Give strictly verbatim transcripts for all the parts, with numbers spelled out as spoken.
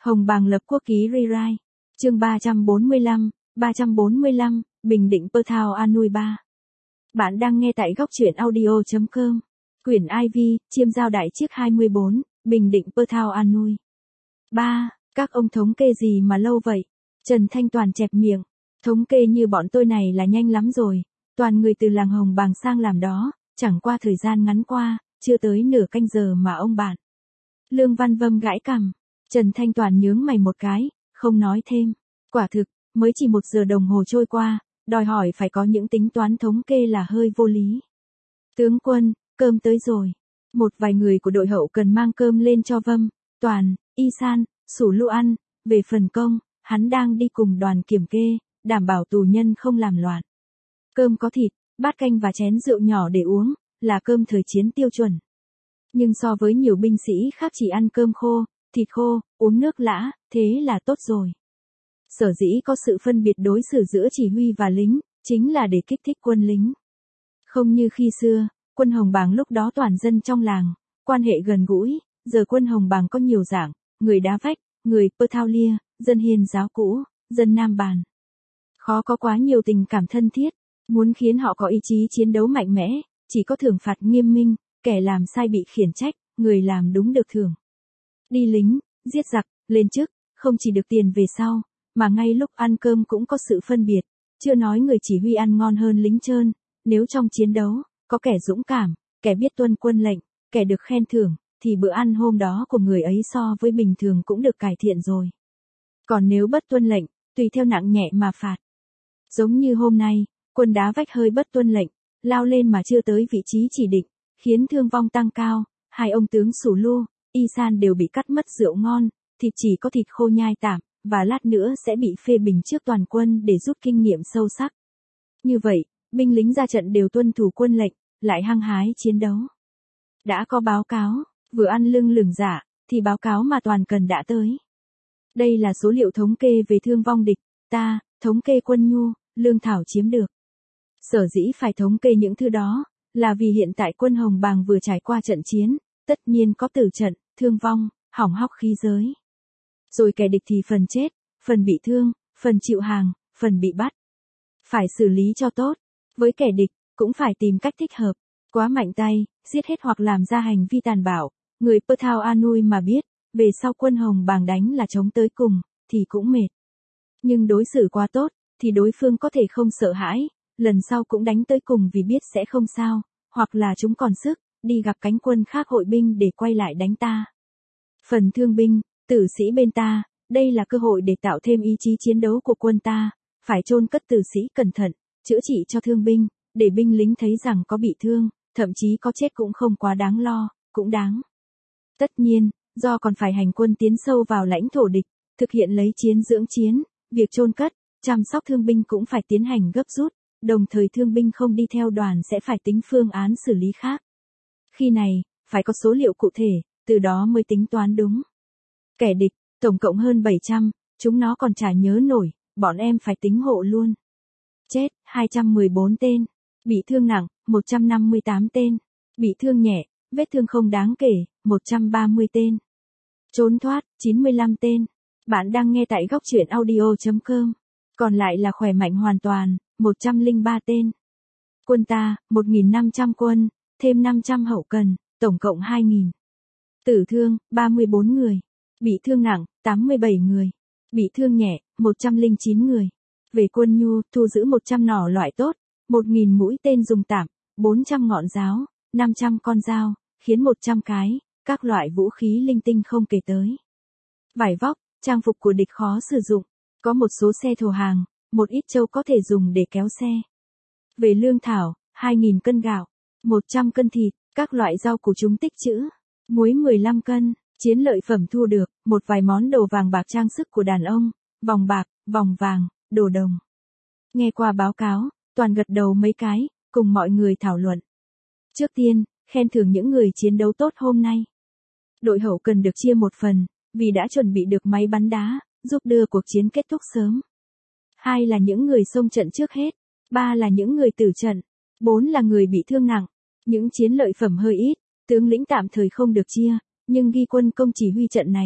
Hồng Bàng lập quốc ký rewrite. Chương ba trăm bốn mươi lăm, ba trăm bốn mươi lăm, Bình Định Perthao Anui ba. Bạn đang nghe tại góc truyện audio chấm com. Quyển i vê, Chiêm Giao Đại Chiếc hai mươi bốn, Bình Định Perthao Anui ba. Các ông thống kê gì mà lâu vậy? Trần Thanh Toàn chẹp miệng. Thống kê như bọn tôi này là nhanh lắm rồi. Toàn người từ làng Hồng Bàng sang làm đó, chẳng qua thời gian ngắn qua, chưa tới nửa canh giờ mà ông bạn. Lương Văn Vâm gãi cằm. Trần Thanh Toàn nhướng mày một cái, không nói thêm. Quả thực, mới chỉ một giờ đồng hồ trôi qua, đòi hỏi phải có những tính toán thống kê là hơi vô lý. Tướng quân, cơm tới rồi. Một vài người của đội hậu cần mang cơm lên cho Vâm, Toàn, Y San, Sủ Lu ăn. Về phần Công, hắn đang đi cùng đoàn kiểm kê, đảm bảo tù nhân không làm loạn. Cơm có thịt, bát canh và chén rượu nhỏ để uống, là cơm thời chiến tiêu chuẩn. Nhưng so với nhiều binh sĩ khác chỉ ăn cơm khô, thịt khô, uống nước lã, thế là tốt rồi. Sở dĩ có sự phân biệt đối xử giữa chỉ huy và lính, chính là để kích thích quân lính. Không như khi xưa, quân Hồng Bàng lúc đó toàn dân trong làng, quan hệ gần gũi, giờ quân Hồng Bàng có nhiều dạng, người đá vách, người Perthao Lia, dân Hiền giáo cũ, dân Nam Bàn. Khó có quá nhiều tình cảm thân thiết, muốn khiến họ có ý chí chiến đấu mạnh mẽ, chỉ có thưởng phạt nghiêm minh, kẻ làm sai bị khiển trách, người làm đúng được thưởng. Đi lính, giết giặc, lên chức, không chỉ được tiền về sau, mà ngay lúc ăn cơm cũng có sự phân biệt, chưa nói người chỉ huy ăn ngon hơn lính trơn, nếu trong chiến đấu, có kẻ dũng cảm, kẻ biết tuân quân lệnh, kẻ được khen thưởng, thì bữa ăn hôm đó của người ấy so với bình thường cũng được cải thiện rồi. Còn nếu bất tuân lệnh, tùy theo nặng nhẹ mà phạt. Giống như hôm nay, quân đá vách hơi bất tuân lệnh, lao lên mà chưa tới vị trí chỉ định, khiến thương vong tăng cao, hai ông tướng Sủ Lu, Y San đều bị cắt mất rượu ngon, thịt chỉ có thịt khô nhai tạm, và lát nữa sẽ bị phê bình trước toàn quân để rút kinh nghiệm sâu sắc. Như vậy, binh lính ra trận đều tuân thủ quân lệnh, lại hăng hái chiến đấu. Đã có báo cáo, vừa ăn lưng lửng giả, thì báo cáo mà Toàn cần đã tới. Đây là số liệu thống kê về thương vong địch, ta, thống kê quân nhu, lương thảo chiếm được. Sở dĩ phải thống kê những thứ đó, là vì hiện tại quân Hồng Bàng vừa trải qua trận chiến, tất nhiên có tử trận, thương vong, hỏng hóc khí giới. Rồi kẻ địch thì phần chết, phần bị thương, phần chịu hàng, phần bị bắt. Phải xử lý cho tốt. Với kẻ địch, cũng phải tìm cách thích hợp. Quá mạnh tay, giết hết hoặc làm ra hành vi tàn bạo. Người Perthao Anui mà biết, về sau quân Hồng Bàng đánh là chống tới cùng, thì cũng mệt. Nhưng đối xử quá tốt, thì đối phương có thể không sợ hãi, lần sau cũng đánh tới cùng vì biết sẽ không sao, hoặc là chúng còn sức, đi gặp cánh quân khác hội binh để quay lại đánh ta. Phần thương binh, tử sĩ bên ta, đây là cơ hội để tạo thêm ý chí chiến đấu của quân ta, phải chôn cất tử sĩ cẩn thận, chữa trị cho thương binh, để binh lính thấy rằng có bị thương, thậm chí có chết cũng không quá đáng lo, cũng đáng. Tất nhiên, do còn phải hành quân tiến sâu vào lãnh thổ địch, thực hiện lấy chiến dưỡng chiến, việc chôn cất, chăm sóc thương binh cũng phải tiến hành gấp rút, đồng thời thương binh không đi theo đoàn sẽ phải tính phương án xử lý khác. Khi này, phải có số liệu cụ thể, từ đó mới tính toán đúng. Kẻ địch, tổng cộng hơn bảy trăm, chúng nó còn chả nhớ nổi, bọn em phải tính hộ luôn. Chết, hai trăm mười bốn tên. Bị thương nặng, một trăm năm mươi tám tên. Bị thương nhẹ, vết thương không đáng kể, một trăm ba mươi tên. Trốn thoát, chín mươi lăm tên. Bạn đang nghe tại góc truyện audio chấm com. Còn lại là khỏe mạnh hoàn toàn, một trăm lẻ ba tên. Quân ta, một nghìn năm trăm quân, thêm năm trăm hậu cần, tổng cộng hai nghìn. Tử thương, ba mươi bốn người. Bị thương nặng, tám mươi bảy người. Bị thương nhẹ, một trăm lẻ chín người. Về quân nhu, thu giữ một trăm nỏ loại tốt, một nghìn mũi tên dùng tạm, bốn trăm ngọn giáo, năm trăm con dao, khiến một trăm cái, các loại vũ khí linh tinh không kể tới. Vải vóc, trang phục của địch khó sử dụng, có một số xe thổ hàng, một ít trâu có thể dùng để kéo xe. Về lương thảo, hai nghìn cân gạo, một trăm cân thịt, các loại rau củ chúng tích trữ, muối mười lăm cân, chiến lợi phẩm thu được, một vài món đồ vàng bạc trang sức của đàn ông, vòng bạc, vòng vàng, đồ đồng. Nghe qua báo cáo, Toàn gật đầu mấy cái, cùng mọi người thảo luận. Trước tiên, khen thưởng những người chiến đấu tốt hôm nay. Đội hậu cần được chia một phần, vì đã chuẩn bị được máy bắn đá, giúp đưa cuộc chiến kết thúc sớm. Hai là những người xông trận trước hết. Ba là những người tử trận. Bốn là người bị thương nặng. Những chiến lợi phẩm hơi ít, tướng lĩnh tạm thời không được chia, nhưng ghi quân công chỉ huy trận này,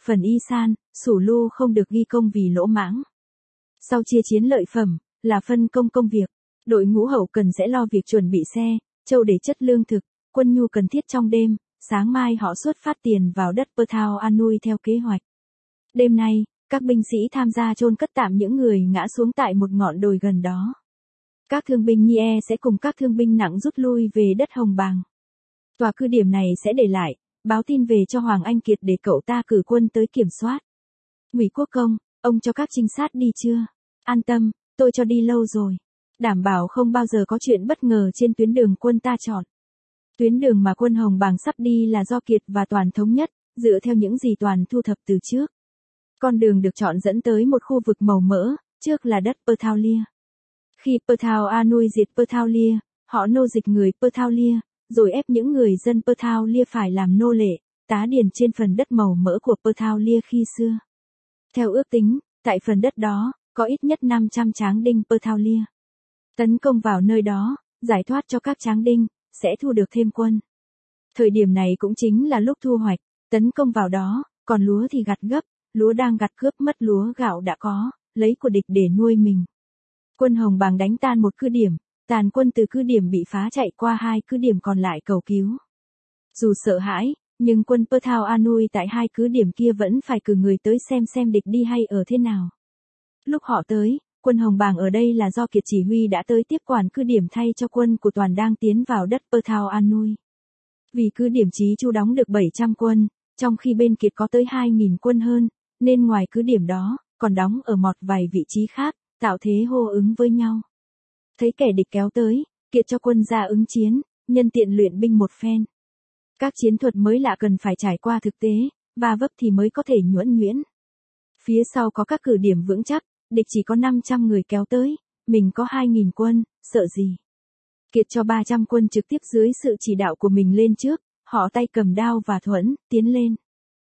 Phần y san, Sủ Lu không được ghi công vì lỗ mãng. Sau chia chiến lợi phẩm, là phân công công việc. Đội ngũ hậu cần sẽ lo việc chuẩn bị xe, trâu để chất lương thực, quân nhu cần thiết trong đêm. Sáng mai họ xuất phát tiền vào đất Perthao Anui theo kế hoạch. Đêm nay, các binh sĩ tham gia chôn cất tạm những người ngã xuống tại một ngọn đồi gần đó. Các thương binh Nye sẽ cùng các thương binh nặng rút lui về đất Hồng Bàng. Tòa cứ điểm này sẽ để lại, báo tin về cho Hoàng Anh Kiệt để cậu ta cử quân tới kiểm soát. Ngụy Quốc Công, ông cho các trinh sát đi chưa? An tâm, tôi cho đi lâu rồi. Đảm bảo không bao giờ có chuyện bất ngờ trên tuyến đường quân ta chọn. Tuyến đường mà quân Hồng Bàng sắp đi là do Kiệt và Toàn thống nhất, dựa theo những gì Toàn thu thập từ trước. Con đường được chọn dẫn tới một khu vực màu mỡ, trước là đất Perthao Lia. Khi Perthao Anui diệt Perthao Lia, họ nô dịch người Perthao Lia, rồi ép những người dân Perthao Lia phải làm nô lệ, tá điền trên phần đất màu mỡ của Perthao Lia khi xưa. Theo ước tính, tại phần đất đó, có ít nhất năm trăm tráng đinh Perthao Lia. Tấn công vào nơi đó, giải thoát cho các tráng đinh, sẽ thu được thêm quân. Thời điểm này cũng chính là lúc thu hoạch, tấn công vào đó, còn lúa thì gặt gấp, lúa đang gặt cướp mất lúa gạo đã có, lấy của địch để nuôi mình. Quân Hồng Bàng đánh tan một cứ điểm, tàn quân từ cứ điểm bị phá chạy qua hai cứ điểm còn lại cầu cứu. Dù sợ hãi, nhưng quân Perthao Anui tại hai cứ điểm kia vẫn phải cử người tới xem xem địch đi hay ở thế nào. Lúc họ tới, quân Hồng Bàng ở đây là do Kiệt chỉ huy đã tới tiếp quản cứ điểm thay cho quân của Toàn đang tiến vào đất Perthao Anui. Vì cứ điểm Chí Chu đóng được bảy trăm quân, trong khi bên Kiệt có tới hai nghìn quân hơn, nên ngoài cứ điểm đó, còn đóng ở một vài vị trí khác, tạo thế hô ứng với nhau. Thấy kẻ địch kéo tới, Kiệt cho quân ra ứng chiến, nhân tiện luyện binh một phen. Các chiến thuật mới lạ cần phải trải qua thực tế, va vấp thì mới có thể nhuần nhuyễn. Phía sau có các cứ điểm vững chắc, địch chỉ có năm trăm người kéo tới, mình có hai nghìn quân, sợ gì. Kiệt cho ba trăm quân trực tiếp dưới sự chỉ đạo của mình lên trước, họ tay cầm đao và thuẫn, tiến lên.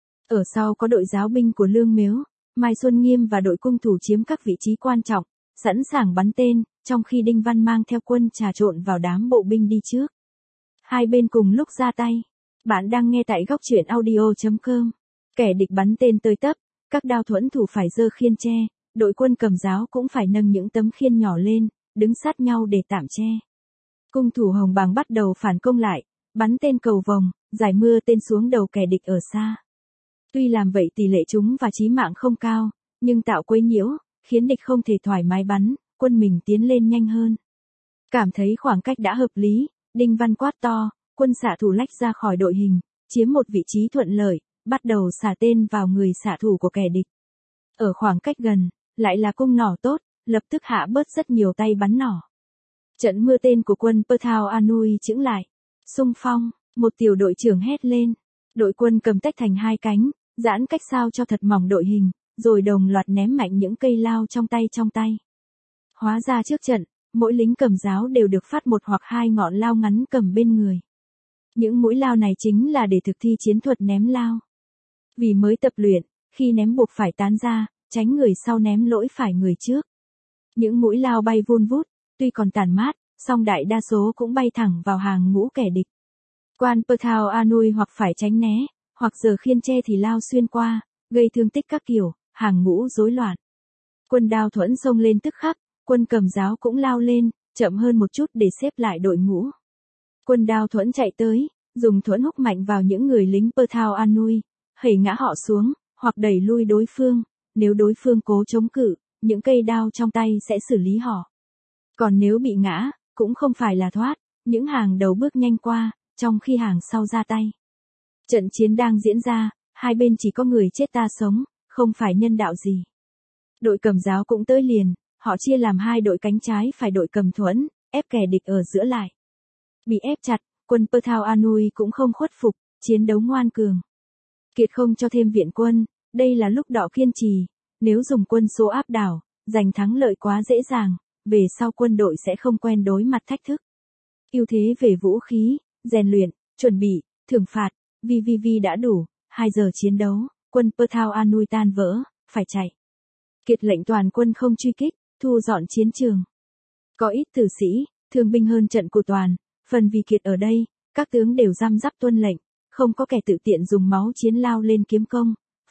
Ở sau có đội giáo binh của Lương Miếu, Mai Xuân Nghiêm và đội cung thủ chiếm các vị trí quan trọng, sẵn sàng bắn tên, trong khi Đinh Văn mang theo quân trà trộn vào đám bộ binh đi trước. Hai bên cùng lúc ra tay. Bạn đang nghe tại góc truyện audio chấm com. Kẻ địch bắn tên tới tấp, các đao thuẫn thủ phải giơ khiên tre, đội quân cầm giáo cũng phải nâng những tấm khiên nhỏ lên, đứng sát nhau để tạm che. Cung thủ Hồng Bàng bắt đầu phản công lại, bắn tên cầu vồng, giải mưa tên xuống đầu kẻ địch ở xa. Tuy làm vậy tỷ lệ trúng và chí mạng không cao, nhưng tạo quấy nhiễu, khiến địch không thể thoải mái bắn, quân mình tiến lên nhanh hơn. Cảm thấy khoảng cách đã hợp lý, Đinh Văn quát to, quân xạ thủ lách ra khỏi đội hình, chiếm một vị trí thuận lợi, bắt đầu xả tên vào người xạ thủ của kẻ địch. Ở khoảng cách gần, lại là cung nỏ tốt, lập tức hạ bớt rất nhiều tay bắn nỏ. Trận mưa tên của quân Perthao Anui chững lại. Xung phong, một tiểu đội trưởng hét lên. Đội quân cầm tách thành hai cánh, giãn cách sao cho thật mỏng đội hình, rồi đồng loạt ném mạnh những cây lao trong tay trong tay. Hóa ra trước trận, mỗi lính cầm giáo đều được phát một hoặc hai ngọn lao ngắn cầm bên người. Những mũi lao này chính là để thực thi chiến thuật ném lao. Vì mới tập luyện, khi ném buộc phải tán ra, tránh người sau ném lỗi phải người trước. Những mũi lao bay vun vút, tuy còn tàn mát, song đại đa số cũng bay thẳng vào hàng ngũ kẻ địch. Quan Perthao Anui hoặc phải tránh né, hoặc giờ khiên tre thì lao xuyên qua, gây thương tích các kiểu, hàng ngũ rối loạn. Quân đao thuẫn xông lên tức khắc, quân cầm giáo cũng lao lên, chậm hơn một chút để xếp lại đội ngũ. Quân đao thuẫn chạy tới, dùng thuẫn húc mạnh vào những người lính Perthao Anui, hẩy ngã họ xuống, hoặc đẩy lui đối phương, nếu đối phương cố chống cự, những cây đao trong tay sẽ xử lý họ. Còn nếu bị ngã, cũng không phải là thoát, những hàng đầu bước nhanh qua, trong khi hàng sau ra tay. Trận chiến đang diễn ra, hai bên chỉ có người chết ta sống, không phải nhân đạo gì. Đội cầm giáo cũng tới liền, họ chia làm hai đội cánh trái phải đội cầm thuẫn, ép kẻ địch ở giữa lại. Bị ép chặt, quân Perthao Anui cũng không khuất phục, chiến đấu ngoan cường. Kiệt không cho thêm viện quân, đây là lúc đọ kiên trì, nếu dùng quân số áp đảo, giành thắng lợi quá dễ dàng, về sau quân đội sẽ không quen đối mặt thách thức. Ưu thế về vũ khí, rèn luyện, chuẩn bị, thưởng phạt, vê vê vê đã đủ, hai giờ chiến đấu, quân Perthao Anui tan vỡ, phải chạy. Kiệt lệnh toàn quân không truy kích, thu dọn chiến trường. Có ít tử sĩ, thương binh hơn trận của Toàn, phần vì Kiệt ở đây, các tướng đều răm rắp tuân lệnh, không có kẻ tự tiện dùng máu chiến lao lên kiếm công,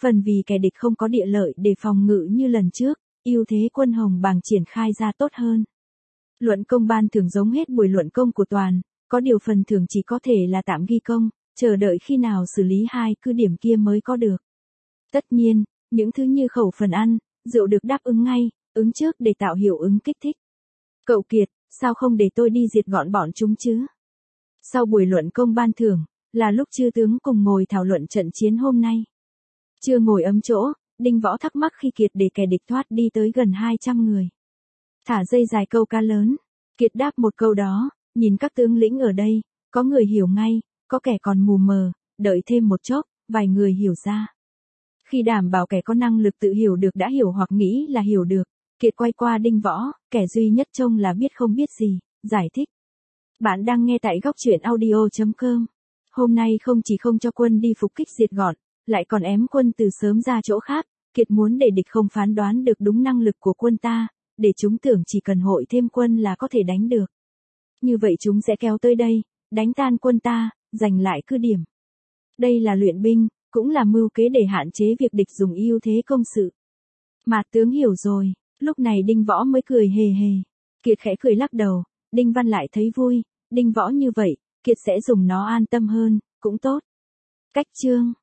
Phần vì kẻ địch không có địa lợi để phòng ngự như lần trước, ưu thế quân Hồng Bàng triển khai ra tốt hơn. Luận công ban thưởng giống hết buổi luận công của toàn, có điều phần thưởng chỉ có thể là tạm ghi công, chờ đợi khi nào xử lý hai cứ điểm kia mới có được. Tất nhiên, những thứ như khẩu phần ăn, rượu được đáp ứng ngay, ứng trước để tạo hiệu ứng kích thích. Cậu Kiệt, sao không để tôi đi diệt gọn bọn chúng chứ? Sau buổi luận công ban thưởng, là lúc chư tướng cùng ngồi thảo luận trận chiến hôm nay. Chưa ngồi ấm chỗ, Đinh Võ thắc mắc khi Kiệt để kẻ địch thoát đi tới gần hai trăm người. Thả dây dài câu cá lớn, Kiệt đáp một câu đó, nhìn các tướng lĩnh ở đây, có người hiểu ngay, có kẻ còn mù mờ, đợi thêm một chốc, vài người hiểu ra. Khi đảm bảo kẻ có năng lực tự hiểu được đã hiểu hoặc nghĩ là hiểu được, Kiệt quay qua Đinh Võ, kẻ duy nhất trông là biết không biết gì, giải thích. Bạn đang nghe tại góc truyện audio chấm com. Hôm nay không chỉ không cho quân đi phục kích diệt gọn, lại còn ém quân từ sớm ra chỗ khác, Kiệt muốn để địch không phán đoán được đúng năng lực của quân ta, để chúng tưởng chỉ cần hội thêm quân là có thể đánh được. Như vậy chúng sẽ kéo tới đây, đánh tan quân ta, giành lại cứ điểm. Đây là luyện binh, cũng là mưu kế để hạn chế việc địch dùng ưu thế công sự. Mạt tướng hiểu rồi, lúc này Đinh Võ mới cười hề hề. Kiệt khẽ cười lắc đầu, Đinh Văn lại thấy vui, Đinh Võ như vậy, Kiệt sẽ dùng nó an tâm hơn, cũng tốt. Cách chương